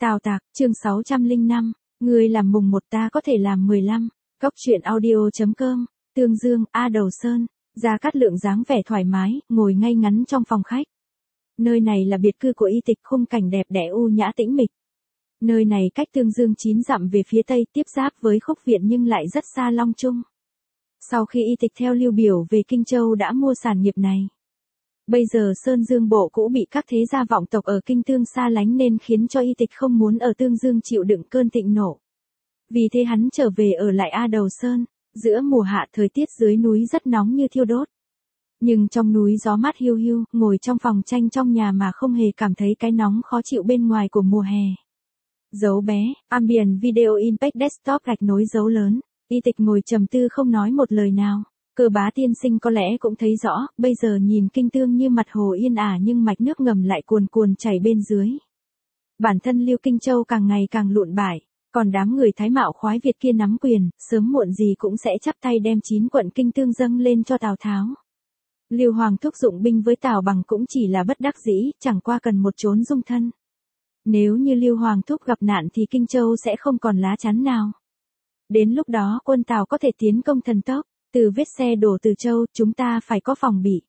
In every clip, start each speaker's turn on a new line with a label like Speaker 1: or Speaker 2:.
Speaker 1: Tào Tạc, chương 605, người làm mùng 1 ta có thể làm 15, Cóc truyện audio.com, Tương Dương, A Đầu Sơn, Gia Cát Lượng dáng vẻ thoải mái, ngồi ngay ngắn trong phòng khách. Nơi này là biệt cư của Y Tịch, khung cảnh đẹp đẽ u nhã tĩnh mịch. Nơi này cách Tương Dương 9 dặm về phía tây, tiếp giáp với Khúc Viện nhưng lại rất xa Long Trung. Sau khi Y Tịch theo Lưu Biểu về Kinh Châu đã mua sản nghiệp này. Bây giờ Sơn Dương bộ cũ bị các thế gia vọng tộc ở Kinh Tương xa lánh nên khiến cho Y Tịch không muốn ở Tương Dương chịu đựng cơn thịnh nộ. Vì thế hắn trở về ở lại A Đầu Sơn, giữa mùa hạ thời tiết dưới núi rất nóng như thiêu đốt. Nhưng trong núi gió mát hiu hiu, ngồi trong phòng tranh trong nhà mà không hề cảm thấy cái nóng khó chịu bên ngoài của mùa hè. Dấu bé, Ambient Video Impact Desktop gạch nối dấu lớn, Y Tịch ngồi trầm tư không nói một lời nào. Cơ Bá tiên sinh có lẽ cũng thấy rõ, bây giờ nhìn Kinh Tương như mặt hồ yên ả nhưng mạch nước ngầm lại cuồn cuồn chảy bên dưới. Bản thân Lưu Kinh Châu càng ngày càng lụn bại, còn đám người Thái Mạo khoái Việt kia nắm quyền, sớm muộn gì cũng sẽ chắp tay đem 9 quận Kinh Tương dâng lên cho Tào Tháo. Lưu Hoàng thúc dụng binh với Tào Bằng cũng chỉ là bất đắc dĩ, chẳng qua cần một chốn dung thân. Nếu như Lưu Hoàng thúc gặp nạn thì Kinh Châu sẽ không còn lá chắn nào. Đến lúc đó quân Tào có thể tiến công thần tốc. Từ vết xe đổ từ Châu, chúng ta phải có phòng bị.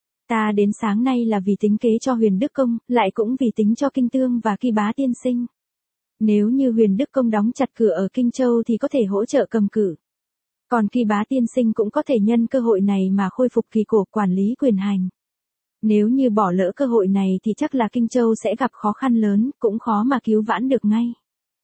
Speaker 1: Ta đến sáng nay là vì tính kế cho Huyền Đức Công, lại cũng vì tính cho Kinh Tương và Kỳ Bá tiên sinh. Nếu như Huyền Đức Công đóng chặt cửa ở Kinh Châu thì có thể hỗ trợ cầm cự. Còn Kỳ Bá tiên sinh cũng có thể nhân cơ hội này mà khôi phục kỳ cổ quản lý quyền hành. Nếu như bỏ lỡ cơ hội này thì chắc là Kinh Châu sẽ gặp khó khăn lớn, cũng khó mà cứu vãn được ngay.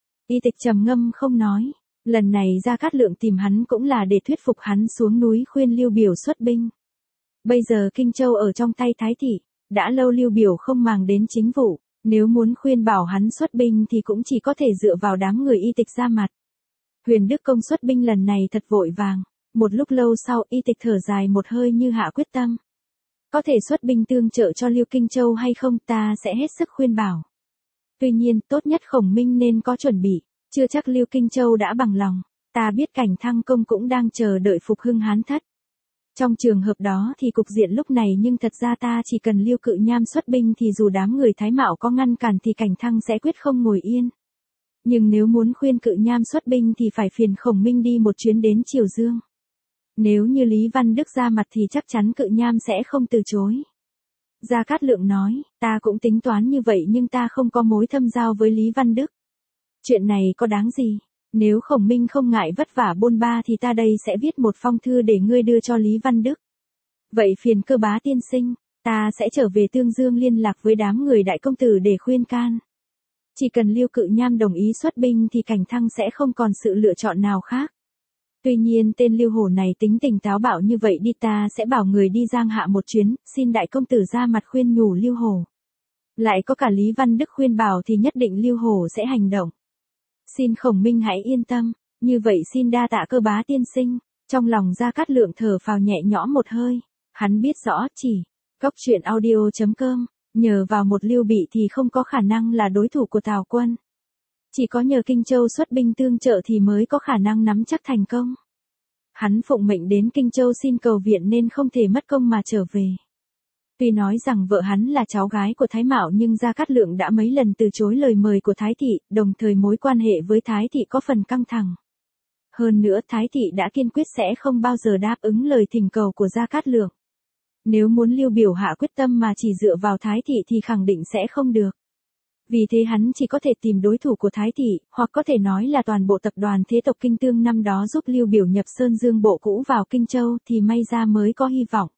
Speaker 1: Y Tịch trầm ngâm không nói. Lần này Gia Cát Lượng tìm hắn cũng là để thuyết phục hắn xuống núi khuyên Lưu Biểu xuất binh. Bây giờ Kinh Châu ở trong tay Thái thị, đã lâu Lưu Biểu không màng đến chính vụ, nếu muốn khuyên bảo hắn xuất binh thì cũng chỉ có thể dựa vào đám người Y Tịch ra mặt. Huyền Đức Công xuất binh lần này thật vội vàng, một lúc lâu sau Y Tịch thở dài một hơi như hạ quyết tâm. Có thể xuất binh tương trợ cho Lưu Kinh Châu hay không ta sẽ hết sức khuyên bảo. Tuy nhiên tốt nhất Khổng Minh nên có chuẩn bị. Chưa chắc Lưu Kinh Châu đã bằng lòng, ta biết Cảnh Thăng Công cũng đang chờ đợi phục hưng Hán Thất. Trong trường hợp đó thì cục diện lúc này nhưng thật ra ta chỉ cần Lưu Cự Nham xuất binh thì dù đám người Thái Mạo có ngăn cản thì Cảnh Thăng sẽ quyết không ngồi yên. Nhưng nếu muốn khuyên Cự Nham xuất binh thì phải phiền Khổng Minh đi một chuyến đến Triều Dương. Nếu như Lý Văn Đức ra mặt thì chắc chắn Cự Nham sẽ không từ chối. Gia Cát Lượng nói, ta cũng tính toán như vậy nhưng ta không có mối thâm giao với Lý Văn Đức. Chuyện này có đáng gì? Nếu Khổng Minh không ngại vất vả bôn ba thì ta đây sẽ viết một phong thư để ngươi đưa cho Lý Văn Đức. Vậy phiền Cơ Bá tiên sinh, ta sẽ trở về Tương Dương liên lạc với đám người đại công tử để khuyên can. Chỉ cần Lưu Cự Nham đồng ý xuất binh thì Cảnh Thăng sẽ không còn sự lựa chọn nào khác. Tuy nhiên tên Lưu Hổ này tính tình táo bạo như vậy đi ta sẽ bảo người đi Giang Hạ một chuyến, xin đại công tử ra mặt khuyên nhủ Lưu Hổ. Lại có cả Lý Văn Đức khuyên bảo thì nhất định Lưu Hổ sẽ hành động. Xin Khổng Minh hãy yên tâm, như vậy xin đa tạ Cơ Bá tiên sinh. Trong lòng Gia Cát Lượng thở phào nhẹ nhõm một hơi, hắn biết rõ chỉ, Cóc truyện audio.com, nhờ vào một Lưu Bị thì không có khả năng là đối thủ của Tào quân. Chỉ có nhờ Kinh Châu xuất binh tương trợ thì mới có khả năng nắm chắc thành công. Hắn phụng mệnh đến Kinh Châu xin cầu viện nên không thể mất công mà trở về. Tuy nói rằng vợ hắn là cháu gái của Thái Mạo nhưng Gia Cát Lượng đã mấy lần từ chối lời mời của Thái thị, đồng thời mối quan hệ với Thái thị có phần căng thẳng. Hơn nữa Thái thị đã kiên quyết sẽ không bao giờ đáp ứng lời thỉnh cầu của Gia Cát Lượng. Nếu muốn Lưu Biểu hạ quyết tâm mà chỉ dựa vào Thái thị thì khẳng định sẽ không được. Vì thế hắn chỉ có thể tìm đối thủ của Thái thị, hoặc có thể nói là toàn bộ tập đoàn thế tộc Kinh Tương năm đó giúp Lưu Biểu nhập Sơn Dương bộ cũ vào Kinh Châu thì may ra mới có hy vọng.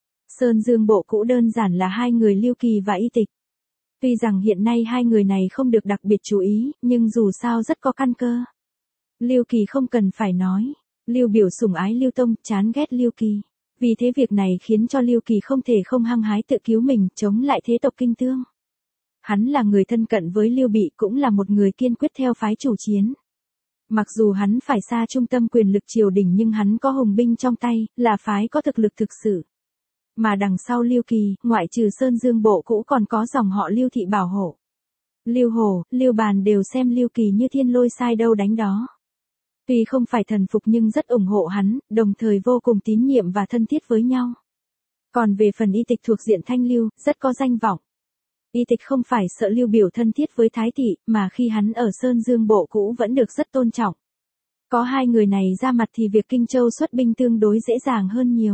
Speaker 1: Sơn Dương bộ cũ đơn giản là hai người Lưu Kỳ và Y Tịch. Tuy rằng hiện nay hai người này không được đặc biệt chú ý, nhưng dù sao rất có căn cơ. Lưu Kỳ không cần phải nói, Lưu Biểu sủng ái Lưu Tông, chán ghét Lưu Kỳ. Vì thế việc này khiến cho Lưu Kỳ không thể không hăng hái tự cứu mình, chống lại thế tộc Kinh Tương. Hắn là người thân cận với Lưu Bị cũng là một người kiên quyết theo phái chủ chiến. Mặc dù hắn phải xa trung tâm quyền lực triều đình nhưng hắn có hùng binh trong tay, là phái có thực lực thực sự. Mà đằng sau Lưu Kỳ, ngoại trừ Sơn Dương bộ cũ còn có dòng họ Lưu thị bảo hộ. Lưu Hổ, Lưu Bàn đều xem Lưu Kỳ như thiên lôi sai đâu đánh đó. Tuy không phải thần phục nhưng rất ủng hộ hắn, đồng thời vô cùng tín nhiệm và thân thiết với nhau. Còn về phần Y Tịch thuộc diện Thanh Lưu, rất có danh vọng. Y Tịch không phải sợ Lưu Biểu thân thiết với Thái thị, mà khi hắn ở Sơn Dương bộ cũ vẫn được rất tôn trọng. Có hai người này ra mặt thì việc Kinh Châu xuất binh tương đối dễ dàng hơn nhiều.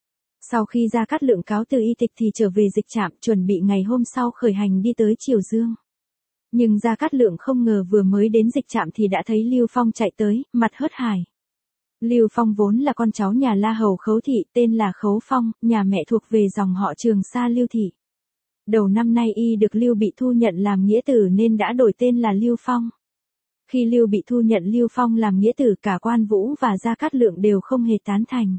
Speaker 1: Sau khi Gia Cát Lượng cáo từ Y Tịch thì trở về Dịch Trạm, chuẩn bị ngày hôm sau khởi hành đi tới Triều Dương. Nhưng Gia Cát Lượng không ngờ vừa mới đến Dịch Trạm thì đã thấy Lưu Phong chạy tới, mặt hớt hải. Lưu Phong vốn là con cháu nhà La Hầu Khấu thị, tên là Khấu Phong, nhà mẹ thuộc về dòng họ Trường Sa Lưu thị. Đầu năm nay y được Lưu Bị thu nhận làm nghĩa tử nên đã đổi tên là Lưu Phong. Khi Lưu Bị thu nhận Lưu Phong làm nghĩa tử, cả Quan Vũ và Gia Cát Lượng đều không hề tán thành.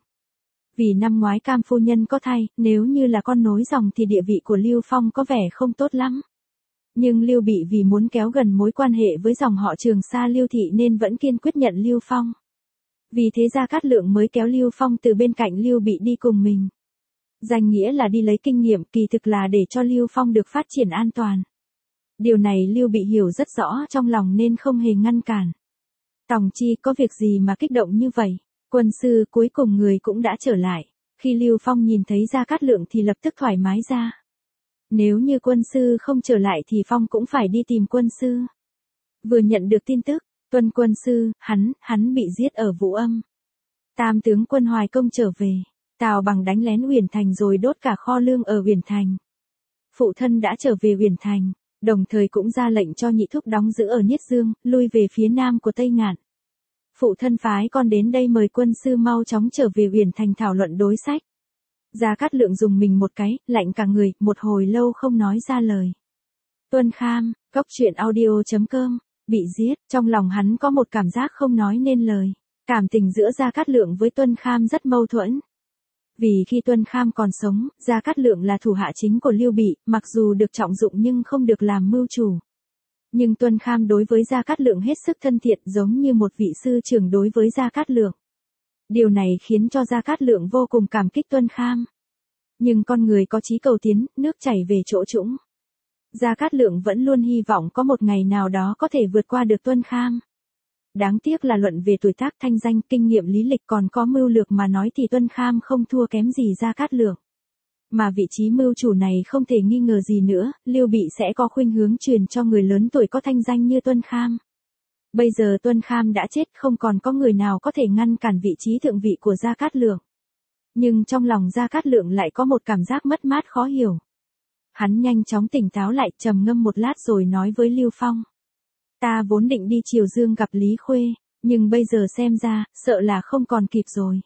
Speaker 1: Vì năm ngoái Cam phu nhân có thai, nếu như là con nối dòng thì địa vị của Lưu Phong có vẻ không tốt lắm. Nhưng Lưu Bị vì muốn kéo gần mối quan hệ với dòng họ Trường Sa Lưu thị nên vẫn kiên quyết nhận Lưu Phong. Vì thế Gia Cát Lượng mới kéo Lưu Phong từ bên cạnh Lưu Bị đi cùng mình. Danh nghĩa là đi lấy kinh nghiệm, kỳ thực là để cho Lưu Phong được phát triển an toàn. Điều này Lưu Bị hiểu rất rõ trong lòng nên không hề ngăn cản. Tòng Chi, có việc gì mà kích động như vậy? Quân sư, cuối cùng người cũng đã trở lại. Khi Lưu Phong nhìn thấy Gia Cát Lượng thì lập tức thoải mái ra. Nếu như quân sư không trở lại thì Phong cũng phải đi tìm quân sư. Vừa nhận được tin tức, Tuân quân sư, hắn bị giết ở Vũ Âm. Tam tướng quân Hoài Công trở về. Tào Bằng đánh lén Uyển Thành rồi đốt cả kho lương ở Uyển Thành. Phụ thân đã trở về Uyển Thành, đồng thời cũng ra lệnh cho nhị thúc đóng giữ ở Niết Dương, lui về phía nam của Tây Ngạn. Phụ thân phái con đến đây mời quân sư mau chóng trở về Uyển Thành thảo luận đối sách. Gia Cát Lượng dùng mình một cái, lạnh cả người, một hồi lâu không nói ra lời. Tuân Kham, goctruyện.audio.com, bị giết, trong lòng hắn có một cảm giác không nói nên lời. Cảm tình giữa Gia Cát Lượng với Tuân Kham rất mâu thuẫn. Vì khi Tuân Kham còn sống, Gia Cát Lượng là thủ hạ chính của Lưu Bị, mặc dù được trọng dụng nhưng không được làm mưu chủ. Nhưng Tuân Kham đối với Gia Cát Lượng hết sức thân thiện, giống như một vị sư trưởng đối với Gia Cát Lượng. Điều này khiến cho Gia Cát Lượng vô cùng cảm kích Tuân Kham. Nhưng con người có chí cầu tiến, nước chảy về chỗ trũng. Gia Cát Lượng vẫn luôn hy vọng có một ngày nào đó có thể vượt qua được Tuân Kham. Đáng tiếc là luận về tuổi tác, thanh danh, kinh nghiệm lý lịch còn có mưu lược mà nói thì Tuân Kham không thua kém gì Gia Cát Lượng. Mà vị trí mưu chủ này không thể nghi ngờ gì nữa, Lưu Bị sẽ có khuynh hướng truyền cho người lớn tuổi có thanh danh như Tuân Kham. Bây giờ Tuân Kham đã chết, không còn có người nào có thể ngăn cản vị trí thượng vị của Gia Cát Lượng. Nhưng trong lòng Gia Cát Lượng lại có một cảm giác mất mát khó hiểu. Hắn nhanh chóng tỉnh táo lại, trầm ngâm một lát rồi nói với Lưu Phong. Ta vốn định đi Triều Dương gặp Lý Khuê, nhưng bây giờ xem ra, sợ là không còn kịp rồi.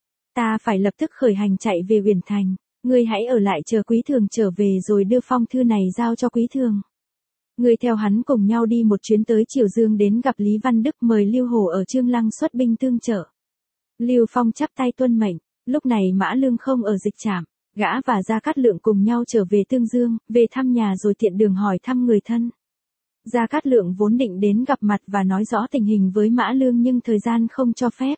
Speaker 1: Ta phải lập tức khởi hành chạy về Uyển Thành, ngươi hãy ở lại chờ Quý Thường trở về rồi đưa phong thư này giao cho Quý Thường. Ngươi theo hắn cùng nhau đi một chuyến tới Triều Dương đến gặp Lý Văn Đức, mời Lưu Hổ ở Trương Lăng xuất binh tương trợ. Lưu Phong chắp tay tuân mệnh, lúc này Mã Lương không ở Dịch Trạm, gã và Gia Cát Lượng cùng nhau trở về Tương Dương, về thăm nhà rồi tiện đường hỏi thăm người thân. Gia Cát Lượng vốn định đến gặp mặt và nói rõ tình hình với Mã Lương nhưng thời gian không cho phép.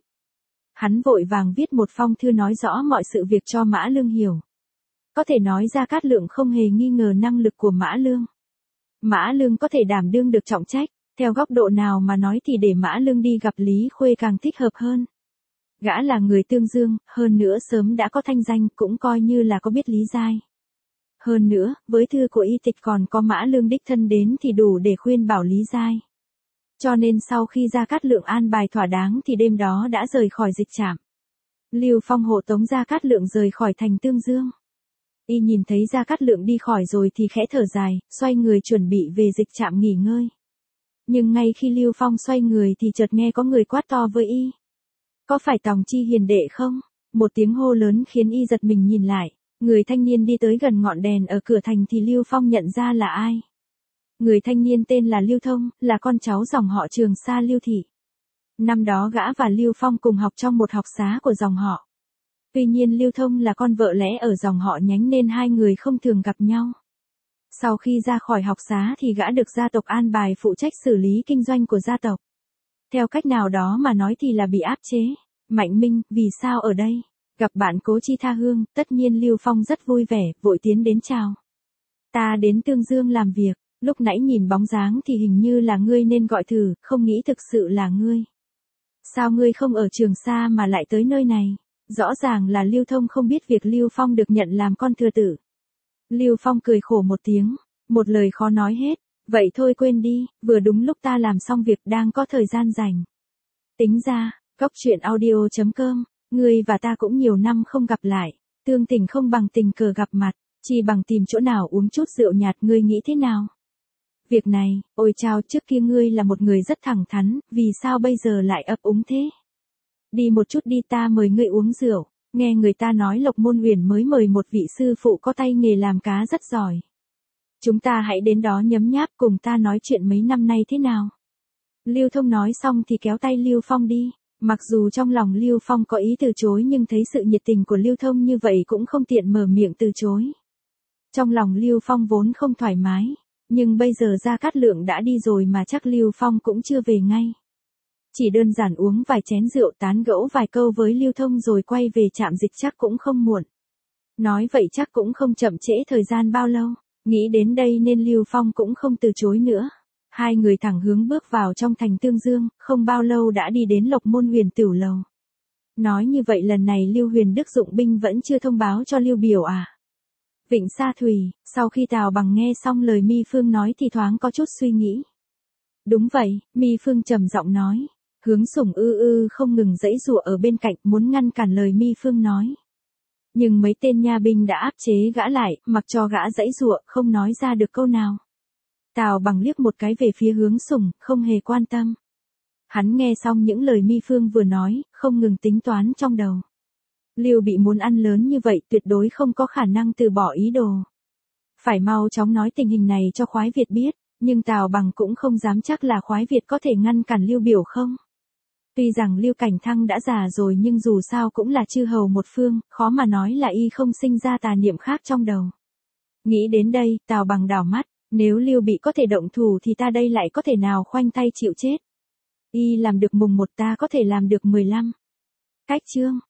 Speaker 1: Hắn vội vàng viết một phong thư nói rõ mọi sự việc cho Mã Lương hiểu. Có thể nói Gia Cát Lượng không hề nghi ngờ năng lực của Mã Lương. Mã Lương có thể đảm đương được trọng trách, theo góc độ nào mà nói thì để Mã Lương đi gặp Lý Khuê càng thích hợp hơn. Gã là người Tương Dương, hơn nữa sớm đã có thanh danh, cũng coi như là có biết lý giai. Hơn nữa, với thư của Y Tịch còn có Mã Lương đích thân đến thì đủ để khuyên bảo lý giai. Cho nên sau khi Gia Cát Lượng an bài thỏa đáng thì đêm đó đã rời khỏi Dịch Trạm. Lưu Phong hộ tống Gia Cát Lượng rời khỏi thành Tương Dương. Y nhìn thấy Gia Cát Lượng đi khỏi rồi thì khẽ thở dài, xoay người chuẩn bị về Dịch Trạm nghỉ ngơi. Nhưng ngay khi Lưu Phong xoay người thì chợt nghe có người quát to với Y. Có phải Tòng Chi hiền đệ không? Một tiếng hô lớn khiến Y giật mình nhìn lại. Người thanh niên đi tới gần ngọn đèn ở cửa thành thì Lưu Phong nhận ra là ai. Người thanh niên tên là Lưu Thông, là con cháu dòng họ Trường Sa Lưu thị. Năm đó gã và Lưu Phong cùng học trong một học xá của dòng họ. Tuy nhiên Lưu Thông là con vợ lẽ ở dòng họ Nhánh nên hai người không thường gặp nhau. Sau khi ra khỏi học xá thì gã được gia tộc an bài phụ trách xử lý kinh doanh của gia tộc. Theo cách nào đó mà nói thì là bị áp chế. Mạnh Minh, vì sao ở đây? Gặp bạn Cố Chi Tha Hương, tất nhiên Lưu Phong rất vui vẻ, vội tiến đến chào. Ta đến Tương Dương làm việc, lúc nãy nhìn bóng dáng thì hình như là ngươi nên gọi thử, không nghĩ thực sự là ngươi. Sao ngươi không ở Trường Sa mà lại tới nơi này? Rõ ràng là Lưu Thông không biết việc Lưu Phong được nhận làm con thừa tử. Lưu Phong cười khổ một tiếng, Một lời khó nói hết, vậy thôi quên đi, vừa đúng lúc ta làm xong việc đang có thời gian rảnh. Tính ra, Góc Chuyện Audio.com, ngươi và ta cũng nhiều năm không gặp lại, tương tình không bằng tình cờ gặp mặt, chỉ bằng tìm chỗ nào uống chút rượu nhạt, ngươi nghĩ thế nào? Việc này, ôi chao, trước kia ngươi là một người rất thẳng thắn, vì sao bây giờ lại ấp úng thế? Đi một chút đi, ta mời ngươi uống rượu, nghe người ta nói Lộc Môn Huyền mới mời một vị sư phụ có tay nghề làm cá rất giỏi. Chúng ta hãy đến đó nhấm nháp, cùng ta nói chuyện mấy năm nay thế nào? Lưu Thông nói xong thì kéo tay Lưu Phong đi. Mặc dù trong lòng Lưu Phong có ý từ chối nhưng thấy sự nhiệt tình của Lưu Thông như vậy cũng không tiện mở miệng từ chối. Trong lòng Lưu Phong vốn không thoải mái, nhưng bây giờ Gia Cát Lượng đã đi rồi mà chắc Lưu Phong cũng chưa về ngay. Chỉ đơn giản uống vài chén rượu, tán gẫu vài câu với Lưu Thông rồi quay về trạm dịch chắc cũng không muộn. Nói vậy chắc cũng không chậm trễ thời gian bao lâu. Nghĩ đến đây nên Lưu Phong cũng không từ chối nữa. Hai người thẳng hướng bước vào trong thành Tương Dương, không bao lâu đã đi đến Lộc Môn Huyền Tửu Lầu. Nói như vậy lần này Lưu Huyền Đức dụng binh vẫn chưa thông báo cho Lưu Biểu à? Vịnh Sa Thủy, sau khi Tào Bằng nghe xong lời Mi Phương nói thì thoáng có chút suy nghĩ. Đúng vậy, Mi Phương trầm giọng nói. Hướng Sủng không ngừng giãy giụa ở bên cạnh muốn ngăn cản lời Mi Phương nói. Nhưng mấy tên nha binh đã áp chế gã lại, mặc cho gã giãy giụa, không nói ra được câu nào. Tào Bằng liếc một cái về phía Hướng Sủng, không hề quan tâm. Hắn nghe xong những lời Mi Phương vừa nói, không ngừng tính toán trong đầu. Lưu Bị muốn ăn lớn như vậy tuyệt đối không có khả năng từ bỏ ý đồ. Phải mau chóng nói tình hình này cho Khoái Việt biết, nhưng Tào Bằng cũng không dám chắc là Khoái Việt có thể ngăn cản Lưu Biểu không. Tuy rằng Lưu Cảnh Thăng đã già rồi nhưng dù sao cũng là chư hầu một phương, khó mà nói là y không sinh ra tà niệm khác trong đầu. Nghĩ đến đây, Tào Bằng đảo mắt, nếu Lưu Bị có thể động thủ thì ta đây lại có thể nào khoanh tay chịu chết. Y làm được mùng 1 ta có thể làm được 15. Cách chương